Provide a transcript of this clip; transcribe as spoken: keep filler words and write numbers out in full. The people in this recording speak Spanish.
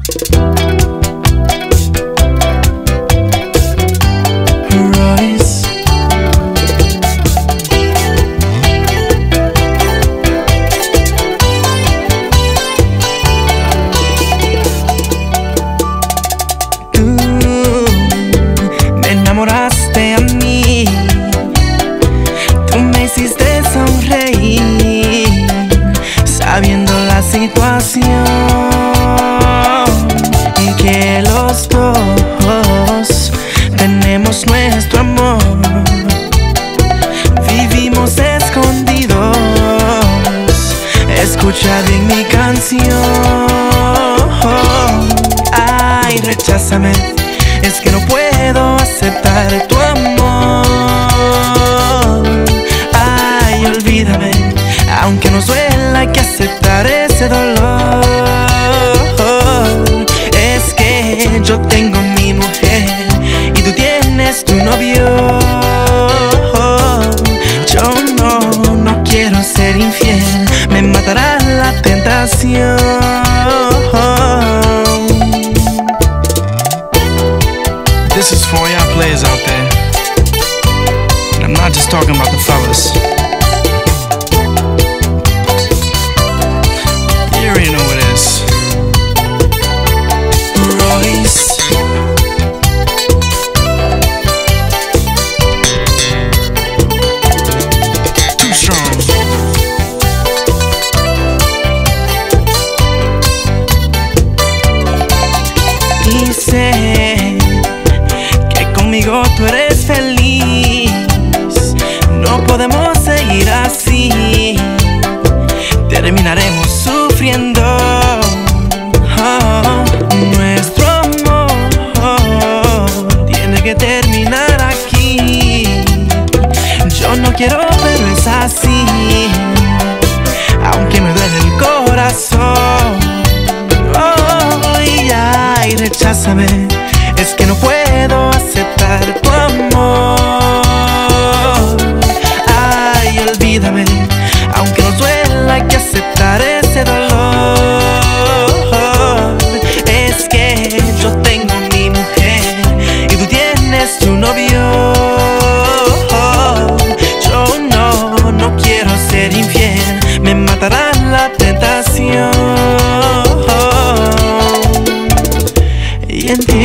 enamoraste a mí, tú me hiciste sonreír, sabiendo la situación y que los dos tenemos nuestro amor. Vivimos escondidos, escucha bien mi canción. Ay, recházame, es que no puedo aceptar tu amor. Ay, olvídame, aunque nos duela hay que aceptar ese dolor. Es que yo tengo mi mujer y tú tienes tu novio. Yo no, no quiero ser infiel, me matará la tentación. This is for y'all players out there, and I'm not just talking about the fellas. You already know what it is. Royce. Too strong. Y sé que conmigo tú eres feliz, no podemos seguir así, terminaremos sufriendo. Oh, nuestro amor tiene que terminar aquí. Yo no quiero, pero es así, aunque me duele el corazón. Oh, y ay, recházame, es que no puedo aceptar tu amor. Ay, olvídame, aunque nos duela hay que aceptar ese dolor. Es que yo tengo mi mujer y tú tienes tu novio. Yo no, no quiero ser infiel, me matará la tentación. Y entiendo